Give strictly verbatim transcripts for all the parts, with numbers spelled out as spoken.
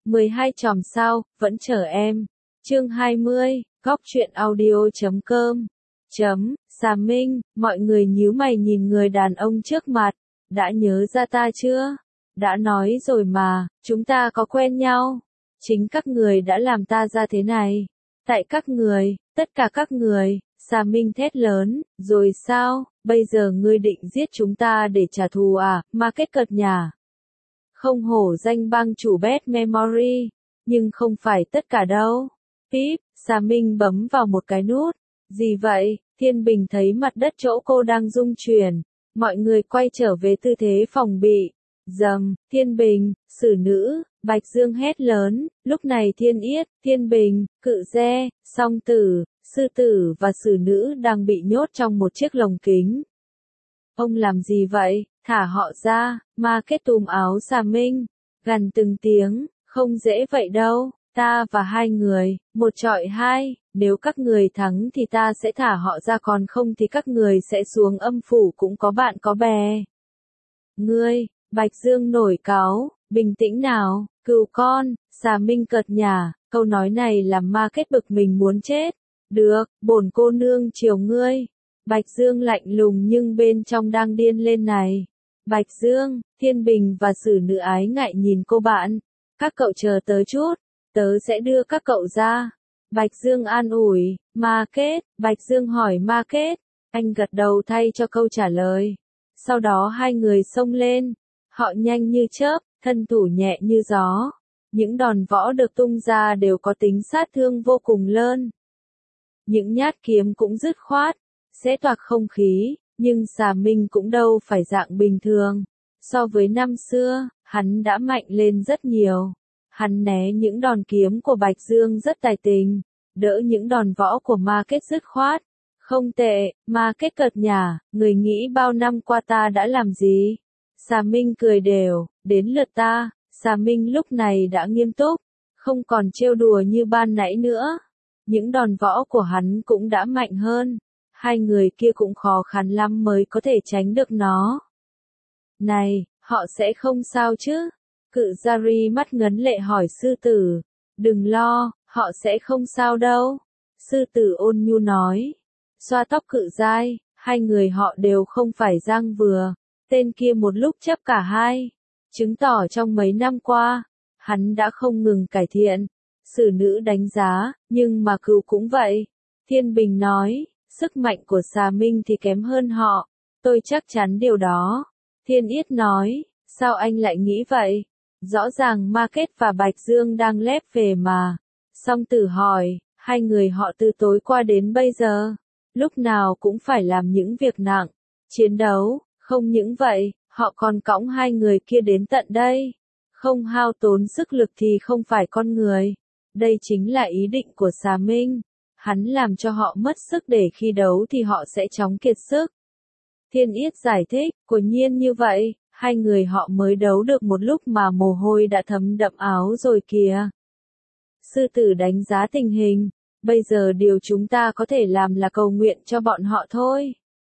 mười hai chòm sao, vẫn chờ em. Chương hai mươi, góc truyện audio chấm com. Chấm, Xà Minh, mọi người nhíu mày nhìn người đàn ông trước mặt. Đã nhớ ra ta chưa? Đã nói rồi mà, chúng ta có quen nhau. Chính các người đã làm ta ra thế này. Tại các người, tất cả các người, Xà Minh thét lớn, rồi sao, bây giờ ngươi định giết chúng ta để trả thù à, mà kết cợt nhà. Không hổ danh bang chủ Bad Memory, nhưng không phải tất cả đâu. Píp, Xà Minh bấm vào một cái nút. Gì vậy? Thiên Bình thấy mặt đất chỗ cô đang rung chuyển. Mọi người quay trở về tư thế phòng bị. Dầm, Thiên Bình, Sử Nữ, Bạch Dương hét lớn. Lúc này Thiên Yết, Thiên Bình, Cự Ge, Song Tử, Sư Tử và Sử Nữ đang bị nhốt trong một chiếc lồng kính. Ông làm gì vậy? Thả họ ra. Ma Kết túm áo Xà Minh, gằn từng tiếng, không dễ vậy đâu. Ta và hai người, một trọi hai, nếu các người thắng thì ta sẽ thả họ ra, còn không thì các người sẽ xuống âm phủ cũng có bạn có bè. Ngươi, Bạch Dương nổi cáu, bình tĩnh nào, cừu con, Xà Minh cợt nhả, câu nói này làm Ma Kết bực mình muốn chết. Được, bổn cô nương chiều ngươi. Bạch Dương lạnh lùng nhưng bên trong đang điên lên này. Bạch Dương, Thiên Bình và Sử Nữ ái ngại nhìn cô bạn. Các cậu chờ tớ chút. Tớ sẽ đưa các cậu ra. Bạch Dương an ủi, Ma Kết, Bạch Dương hỏi Ma Kết. Anh gật đầu thay cho câu trả lời. Sau đó hai người xông lên. Họ nhanh như chớp, thân thủ nhẹ như gió. Những đòn võ được tung ra đều có tính sát thương vô cùng lớn. Những nhát kiếm cũng dứt khoát, xé toạc không khí, nhưng Xà Minh cũng đâu phải dạng bình thường. So với năm xưa, hắn đã mạnh lên rất nhiều. Hắn né những đòn kiếm của Bạch Dương rất tài tình, đỡ những đòn võ của Ma Kết dứt khoát. Không tệ, Ma Kết cợt nhả, người nghĩ bao năm qua ta đã làm gì? Xà Minh cười đều, đến lượt ta. Xà Minh lúc này đã nghiêm túc, không còn trêu đùa như ban nãy nữa. Những đòn võ của hắn cũng đã mạnh hơn. Hai người kia cũng khó khăn lắm mới có thể tránh được nó. Này, họ sẽ không sao chứ? Cự Jari mắt ngấn lệ hỏi Sư Tử. Đừng lo, họ sẽ không sao đâu. Sư Tử ôn nhu nói. Xoa tóc Cự Giai, hai người họ đều không phải giang vừa. Tên kia một lúc chấp cả hai. Chứng tỏ trong mấy năm qua, hắn đã không ngừng cải thiện. Sử Nữ đánh giá, nhưng mà Cừu cũng vậy. Thiên Bình nói, sức mạnh của Xà Minh thì kém hơn họ. Tôi chắc chắn điều đó. Thiên Yết nói, sao anh lại nghĩ vậy? Rõ ràng Ma Kết và Bạch Dương đang lép về mà. Song Tử hỏi, hai người họ từ tối qua đến bây giờ, lúc nào cũng phải làm những việc nặng, chiến đấu, không những vậy, họ còn cõng hai người kia đến tận đây. Không hao tốn sức lực thì không phải con người. Đây chính là ý định của Xà Minh. Hắn làm cho họ mất sức để khi đấu thì họ sẽ chóng kiệt sức. Thiên Yết giải thích, quả nhiên như vậy, hai người họ mới đấu được một lúc mà mồ hôi đã thấm đậm áo rồi kìa. Sư Tử đánh giá tình hình, bây giờ điều chúng ta có thể làm là cầu nguyện cho bọn họ thôi.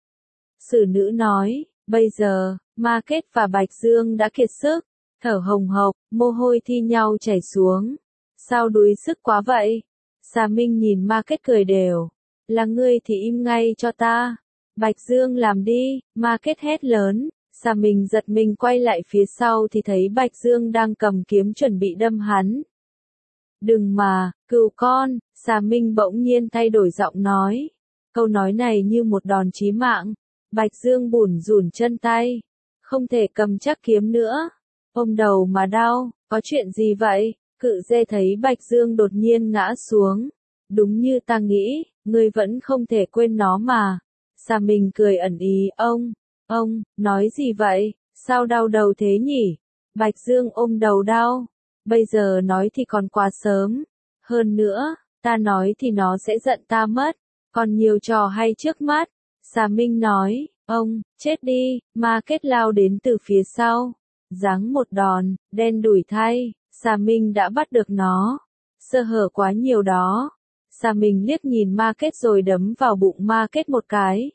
Sử Nữ nói, bây giờ, Ma Kết và Bạch Dương đã kiệt sức, thở hồng hộc, mồ hôi thi nhau chảy xuống. Sao đuối sức quá vậy? Xà Minh nhìn Ma Kết cười đều. Là ngươi thì im ngay cho ta. Bạch Dương làm đi, Ma Kết hét lớn. Xà Minh giật mình quay lại phía sau thì thấy Bạch Dương đang cầm kiếm chuẩn bị đâm hắn. Đừng mà, cừu con, Xà Minh bỗng nhiên thay đổi giọng nói. Câu nói này như một đòn chí mạng. Bạch Dương bủn rủn chân tay. Không thể cầm chắc kiếm nữa. Ôm đầu mà đau, có chuyện gì vậy? Cự Dê thấy Bạch Dương đột nhiên ngã xuống. Đúng như ta nghĩ, ngươi vẫn không thể quên nó mà. Xà Minh cười ẩn ý, ông, ông, nói gì vậy, sao đau đầu thế nhỉ? Bạch Dương ôm đầu đau. Bây giờ nói thì còn quá sớm. Hơn nữa, ta nói thì nó sẽ giận ta mất. Còn nhiều trò hay trước mắt. Xà Minh nói, ông, chết đi, Ma Kết lao đến từ phía sau. Giáng một đòn, đen đủi thay. Xà Minh đã bắt được nó. Sơ hở quá nhiều đó. Xà Minh liếc nhìn Ma Kết rồi đấm vào bụng Ma Kết một cái.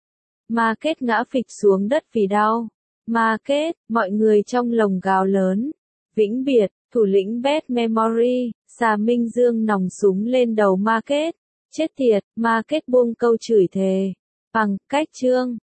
Ma Kết ngã phịch xuống đất vì đau. Ma Kết, mọi người trong lồng gào lớn. Vĩnh biệt, Thủ lĩnh Bad Memory, Xà Minh Dương nòng súng lên đầu Market. Chết tiệt, Market buông câu chửi thề. Bằng, cách chương.